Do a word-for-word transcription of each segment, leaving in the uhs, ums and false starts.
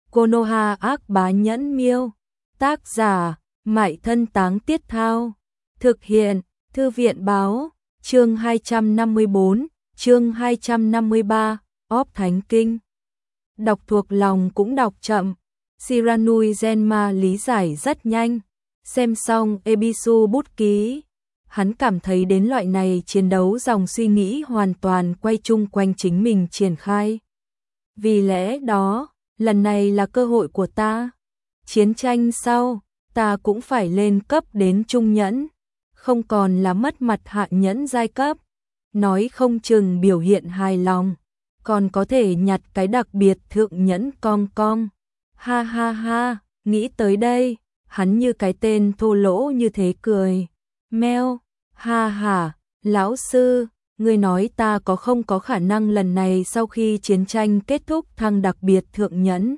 Konoha ác bá nhẫn miêu. Tác giả, Mại Thân Táng Tiết Thao. Thực hiện, Thư viện báo, chương hai trăm năm mươi bốn, chương hai trăm năm mươi ba, óp thánh kinh. Đọc thuộc lòng cũng đọc chậm. Shiranui Genma lý giải rất nhanh. Xem xong Ebisu bút ký. Hắn cảm thấy đến loại này chiến đấu dòng suy nghĩ hoàn toàn quay chung quanh chính mình triển khai. Vì lẽ đó, lần này là cơ hội của ta. Chiến tranh sau, ta cũng phải lên cấp đến trung nhẫn. Không còn là mất mặt hạ nhẫn giai cấp. Nói không chừng biểu hiện hài lòng. Còn có thể nhặt cái đặc biệt thượng nhẫn cong cong. Ha ha ha, nghĩ tới đây, hắn như cái tên thô lỗ như thế cười. Meo, ha ha, lão sư, ngươi nói ta có không có khả năng lần này sau khi chiến tranh kết thúc thăng đặc biệt thượng nhẫn.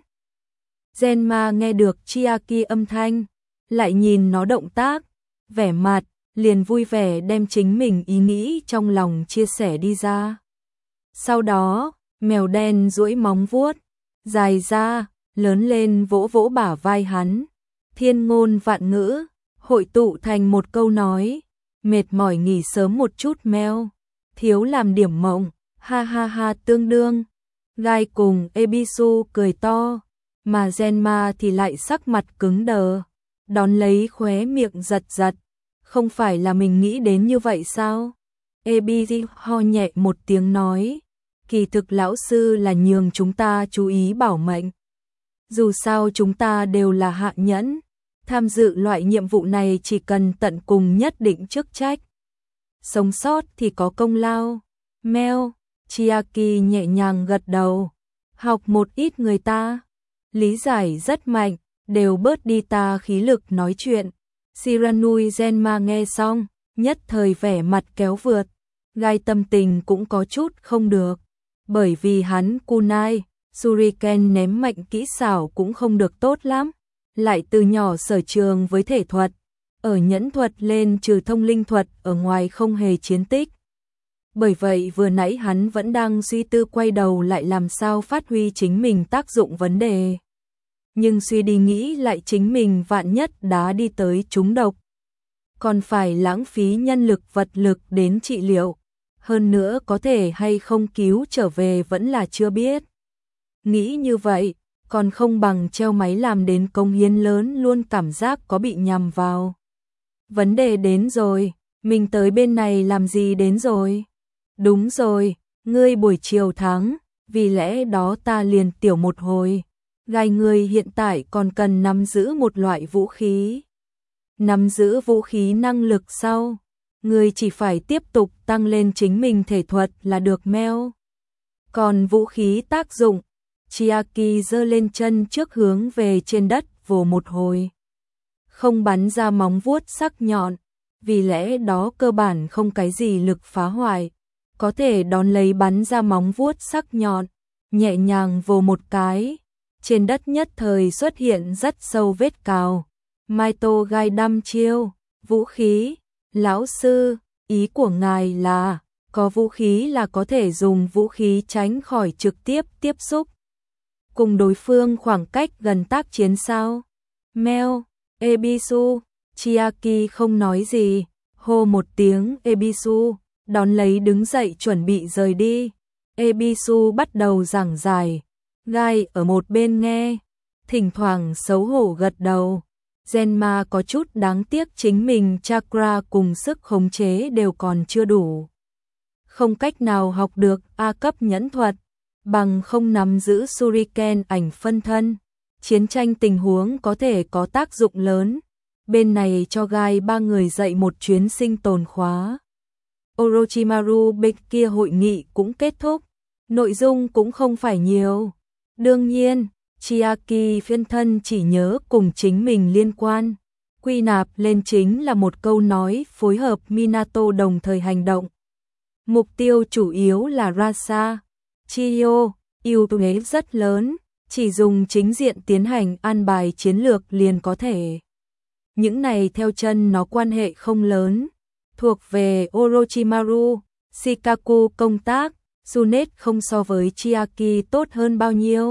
Genma nghe được Chiaki âm thanh, lại nhìn nó động tác, vẻ mặt, liền vui vẻ đem chính mình ý nghĩ trong lòng chia sẻ đi ra. Sau đó, mèo đen duỗi móng vuốt, dài ra, lớn lên vỗ vỗ bả vai hắn. Thiên ngôn vạn ngữ, hội tụ thành một câu nói, mệt mỏi nghỉ sớm một chút meo, thiếu làm điểm mộng, ha ha ha tương đương. Gai cùng Ebisu cười to, mà Genma thì lại sắc mặt cứng đờ, đón lấy khóe miệng giật giật, không phải là mình nghĩ đến như vậy sao? Ebisu ho nhẹ một tiếng nói, kỳ thực lão sư là nhường chúng ta chú ý bảo mệnh. Dù sao chúng ta đều là hạ nhẫn, tham dự loại nhiệm vụ này chỉ cần tận cùng nhất định chức trách. Sống sót thì có công lao. Meo, Chiaki nhẹ nhàng gật đầu. Học một ít người ta. Lý giải rất mạnh, đều bớt đi ta khí lực nói chuyện. Shiranui Genma nghe xong, nhất thời vẻ mặt kéo vượt. Gai tâm tình cũng có chút không được. Bởi vì hắn kunai, Shuriken ném mạnh kỹ xảo cũng không được tốt lắm. Lại từ nhỏ sở trường với thể thuật, ở nhẫn thuật lên trừ thông linh thuật ở ngoài không hề chiến tích. Bởi vậy vừa nãy hắn vẫn đang suy tư quay đầu lại làm sao phát huy chính mình tác dụng vấn đề. Nhưng suy đi nghĩ lại chính mình vạn nhất đá đi tới trúng độc. Còn phải lãng phí nhân lực vật lực đến trị liệu. Hơn nữa có thể hay không cứu trở về vẫn là chưa biết. Nghĩ như vậy, còn không bằng treo máy làm đến công hiến lớn luôn cảm giác có bị nhầm vào. Vấn đề đến rồi, mình tới bên này làm gì đến rồi? Đúng rồi, ngươi buổi chiều thắng, vì lẽ đó ta liền tiểu một hồi. Gai ngươi hiện tại còn cần nắm giữ một loại vũ khí. Nắm giữ vũ khí năng lực sau, ngươi chỉ phải tiếp tục tăng lên chính mình thể thuật là được meo. Còn vũ khí tác dụng, Chiaki giơ lên chân trước hướng về trên đất vồ một hồi. Không bắn ra móng vuốt sắc nhọn, vì lẽ đó cơ bản không cái gì lực phá hoại. Có thể đón lấy bắn ra móng vuốt sắc nhọn, nhẹ nhàng vồ một cái. Trên đất nhất thời xuất hiện rất sâu vết cào. Maito gai đăm chiêu, vũ khí, lão sư, ý của ngài là, có vũ khí là có thể dùng vũ khí tránh khỏi trực tiếp tiếp xúc. Cùng đối phương khoảng cách gần tác chiến sao? Meo, Ebisu, Chiaki không nói gì, hô một tiếng Ebisu, đón lấy đứng dậy chuẩn bị rời đi. Ebisu bắt đầu giảng giải, Gai ở một bên nghe, thỉnh thoảng xấu hổ gật đầu. Genma có chút đáng tiếc chính mình chakra cùng sức khống chế đều còn chưa đủ. Không cách nào học được A cấp nhẫn thuật. Bằng không nắm giữ Shuriken ảnh phân thân, chiến tranh tình huống có thể có tác dụng lớn. Bên này cho Gai ba người dạy một chuyến sinh tồn khóa. Orochimaru bên kia hội nghị cũng kết thúc, nội dung cũng không phải nhiều. Đương nhiên, Chiaki phiên thân chỉ nhớ cùng chính mình liên quan. Quy nạp lên chính là một câu nói phối hợp Minato đồng thời hành động. Mục tiêu chủ yếu là Rasa. Chiyo, ưu thế rất lớn, chỉ dùng chính diện tiến hành an bài chiến lược liền có thể. Những này theo chân nó quan hệ không lớn, thuộc về Orochimaru, Shikaku công tác, Tsunet không so với Chiaki tốt hơn bao nhiêu.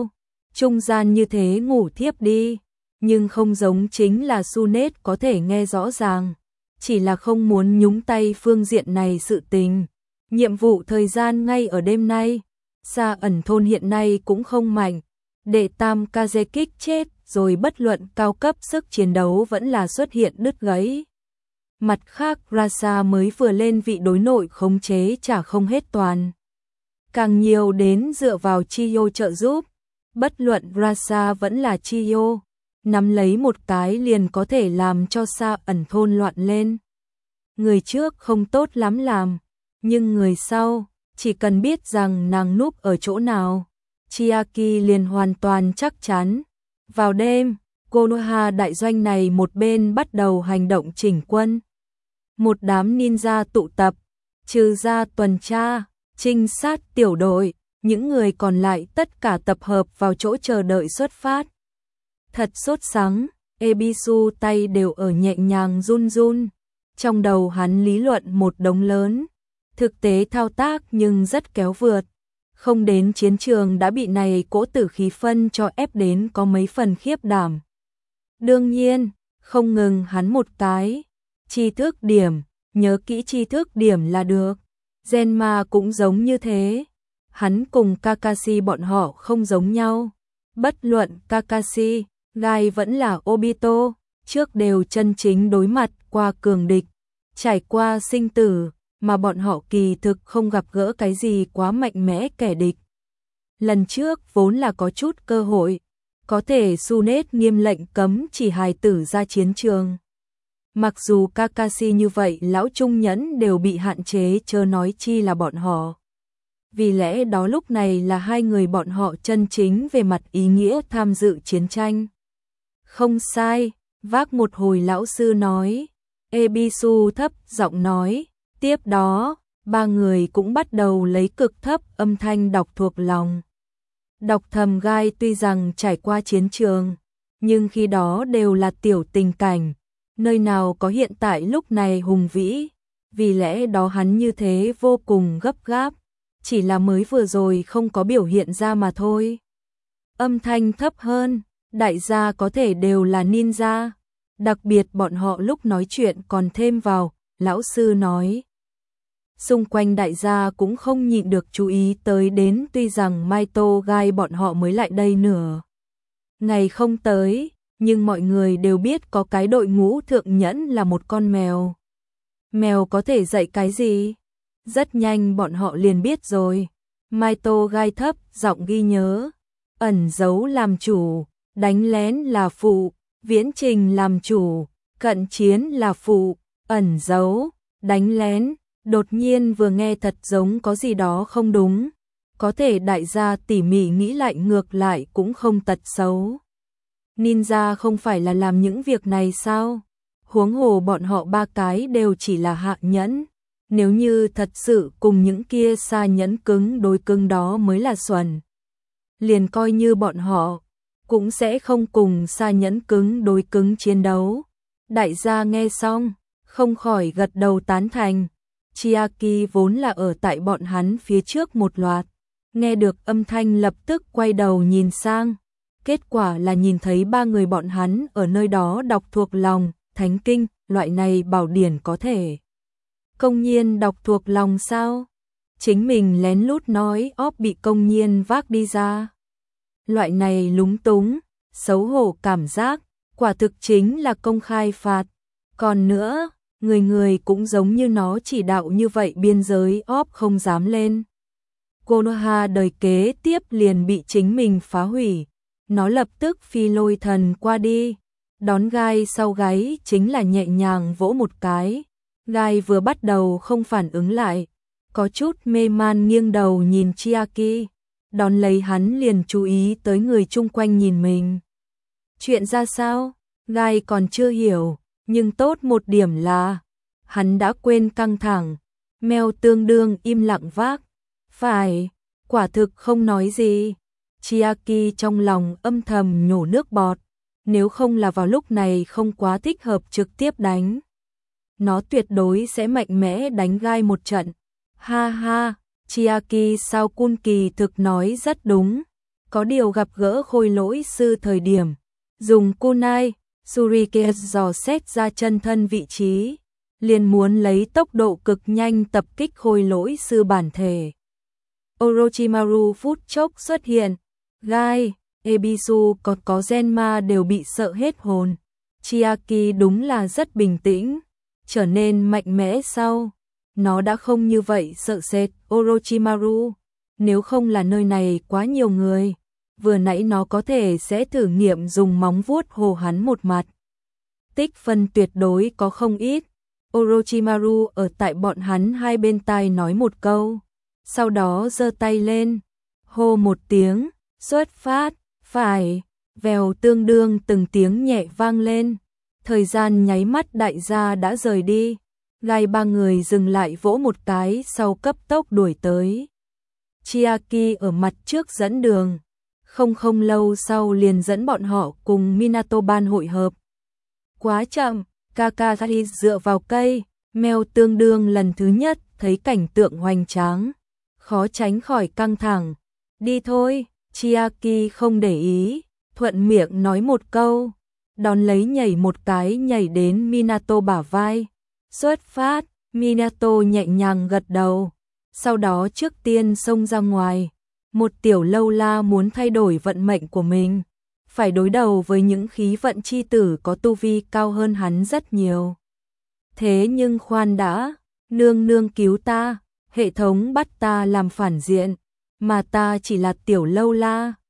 trung gian như thế ngủ thiếp đi, nhưng không giống chính là Sunet có thể nghe rõ ràng, chỉ là không muốn nhúng tay phương diện này sự tình. Nhiệm vụ thời gian ngay ở đêm nay, Sa Ẩn thôn hiện nay cũng không mạnh, để Tam Kazekik chết rồi bất luận cao cấp sức chiến đấu vẫn là xuất hiện đứt gãy. Mặt khác Rasa mới vừa lên vị đối nội khống chế chả không hết toàn. Càng nhiều đến dựa vào Chiyo trợ giúp, bất luận Rasa vẫn là Chiyo, nắm lấy một cái liền có thể làm cho Sa Ẩn thôn loạn lên. Người trước không tốt lắm làm, nhưng người sau, chỉ cần biết rằng nàng núp ở chỗ nào, Chiaki liền hoàn toàn chắc chắn. Vào đêm, Konoha đại doanh này một bên bắt đầu hành động chỉnh quân. Một đám ninja tụ tập, trừ ra tuần tra, trinh sát tiểu đội, những người còn lại tất cả tập hợp vào chỗ chờ đợi xuất phát. Thật sốt sắng, Ebisu tay đều ở nhẹ nhàng run run, trong đầu hắn lý luận một đống lớn, thực tế thao tác nhưng rất kéo vượt. Không đến chiến trường đã bị này cỗ tử khí phân cho ép đến có mấy phần khiếp đảm. Đương nhiên, không ngừng hắn một cái, tri thức điểm, nhớ kỹ tri thức điểm là được. Genma cũng giống như thế, hắn cùng Kakashi bọn họ không giống nhau. Bất luận Kakashi, Gai vẫn là Obito, trước đều chân chính đối mặt qua cường địch, trải qua sinh tử, mà bọn họ kỳ thực không gặp gỡ cái gì quá mạnh mẽ kẻ địch. Lần trước vốn là có chút cơ hội, có thể Sunet nghiêm lệnh cấm chỉ hài tử ra chiến trường. Mặc dù Kakashi như vậy lão trung nhẫn đều bị hạn chế chớ nói chi là bọn họ. Vì lẽ đó lúc này là hai người bọn họ chân chính về mặt ý nghĩa tham dự chiến tranh. Không sai, vác một hồi lão sư nói, Ebisu thấp giọng nói, tiếp đó, ba người cũng bắt đầu lấy cực thấp âm thanh đọc thuộc lòng. Đọc thầm Gai tuy rằng trải qua chiến trường, nhưng khi đó đều là tiểu tình cảnh, nơi nào có hiện tại lúc này hùng vĩ, vì lẽ đó hắn như thế vô cùng gấp gáp, chỉ là mới vừa rồi không có biểu hiện ra mà thôi. Âm thanh thấp hơn, đại gia có thể đều là ninja, đặc biệt bọn họ lúc nói chuyện còn thêm vào, lão sư nói. Xung quanh đại gia cũng không nhịn được chú ý tới đến tuy rằng Maito Gai bọn họ mới lại đây nửa ngày không tới, nhưng mọi người đều biết có cái đội ngũ thượng nhẫn là một con mèo. Mèo có thể dạy cái gì? Rất nhanh bọn họ liền biết rồi. Maito Gai thấp giọng ghi nhớ, ẩn giấu làm chủ, đánh lén là phụ, viễn trình làm chủ, cận chiến là phụ, ẩn giấu, đánh lén. Đột nhiên vừa nghe thật giống có gì đó không đúng, có thể đại gia tỉ mỉ nghĩ lại ngược lại cũng không tật xấu. Ninja không phải là làm những việc này sao? Huống hồ bọn họ ba cái đều chỉ là hạ nhẫn, nếu như thật sự cùng những kia xa nhẫn cứng đối cứng đó mới là xuẩn. Liền coi như bọn họ cũng sẽ không cùng xa nhẫn cứng đối cứng chiến đấu. Đại gia nghe xong, không khỏi gật đầu tán thành. Chiaki vốn là ở tại bọn hắn phía trước một loạt, nghe được âm thanh lập tức quay đầu nhìn sang, kết quả là nhìn thấy ba người bọn hắn ở nơi đó đọc thuộc lòng, thánh kinh, loại này bảo điển có thể. Công nhiên đọc thuộc lòng sao? Chính mình lén lút nói óp bị công nhiên vác đi ra. Loại này lúng túng, xấu hổ cảm giác, quả thực chính là công khai phạt. Còn nữa, người người cũng giống như nó chỉ đạo như vậy biên giới óp không dám lên. Konoha đời kế tiếp liền bị chính mình phá hủy, nó lập tức phi lôi thần qua đi, đón Gai sau gáy chính là nhẹ nhàng vỗ một cái. Gai vừa bắt đầu không phản ứng lại, có chút mê man nghiêng đầu nhìn Chiaki, đón lấy hắn liền chú ý tới người chung quanh nhìn mình. Chuyện ra sao? Gai còn chưa hiểu. Nhưng tốt một điểm là, hắn đã quên căng thẳng, mèo tương đương im lặng vác. Phải, quả thực không nói gì. Chiaki trong lòng âm thầm nhổ nước bọt, nếu không là vào lúc này không quá thích hợp trực tiếp đánh. Nó tuyệt đối sẽ mạnh mẽ đánh Gai một trận. Ha ha, Chiaki sao Kun kỳ thực nói rất đúng. Có điều gặp gỡ khôi lỗi sư thời điểm dùng kunai, shuriken dò xét ra chân thân vị trí, liền muốn lấy tốc độ cực nhanh tập kích khôi lỗi sư bản thể. Orochimaru phút chốc xuất hiện, Gai, Ebisu còn có Genma đều bị sợ hết hồn. Chiaki đúng là rất bình tĩnh, trở nên mạnh mẽ sau. Nó đã không như vậy sợ sệt Orochimaru, nếu không là nơi này quá nhiều người, vừa nãy nó có thể sẽ thử nghiệm dùng móng vuốt hồ hắn một mặt. Tích phân tuyệt đối có không ít. Orochimaru ở tại bọn hắn hai bên tai nói một câu, sau đó giơ tay lên, hô một tiếng, xuất phát, phải, vèo tương đương từng tiếng nhẹ vang lên. Thời gian nháy mắt đại gia đã rời đi, Gai ba người dừng lại vỗ một cái sau cấp tốc đuổi tới. Chiaki ở mặt trước dẫn đường, không không lâu sau liền dẫn bọn họ cùng Minato ban hội hợp. Quá chậm, Kakashi dựa vào cây, mèo tương đương lần thứ nhất thấy cảnh tượng hoành tráng, khó tránh khỏi căng thẳng. Đi thôi, Chiaki không để ý, thuận miệng nói một câu, đón lấy nhảy một cái nhảy đến Minato bả vai. Xuất phát, Minato nhẹ nhàng gật đầu, sau đó trước tiên xông ra ngoài. Một tiểu lâu la muốn thay đổi vận mệnh của mình, phải đối đầu với những khí vận chi tử có tu vi cao hơn hắn rất nhiều. Thế nhưng khoan đã, nương nương cứu ta, hệ thống bắt ta làm phản diện, mà ta chỉ là tiểu lâu la,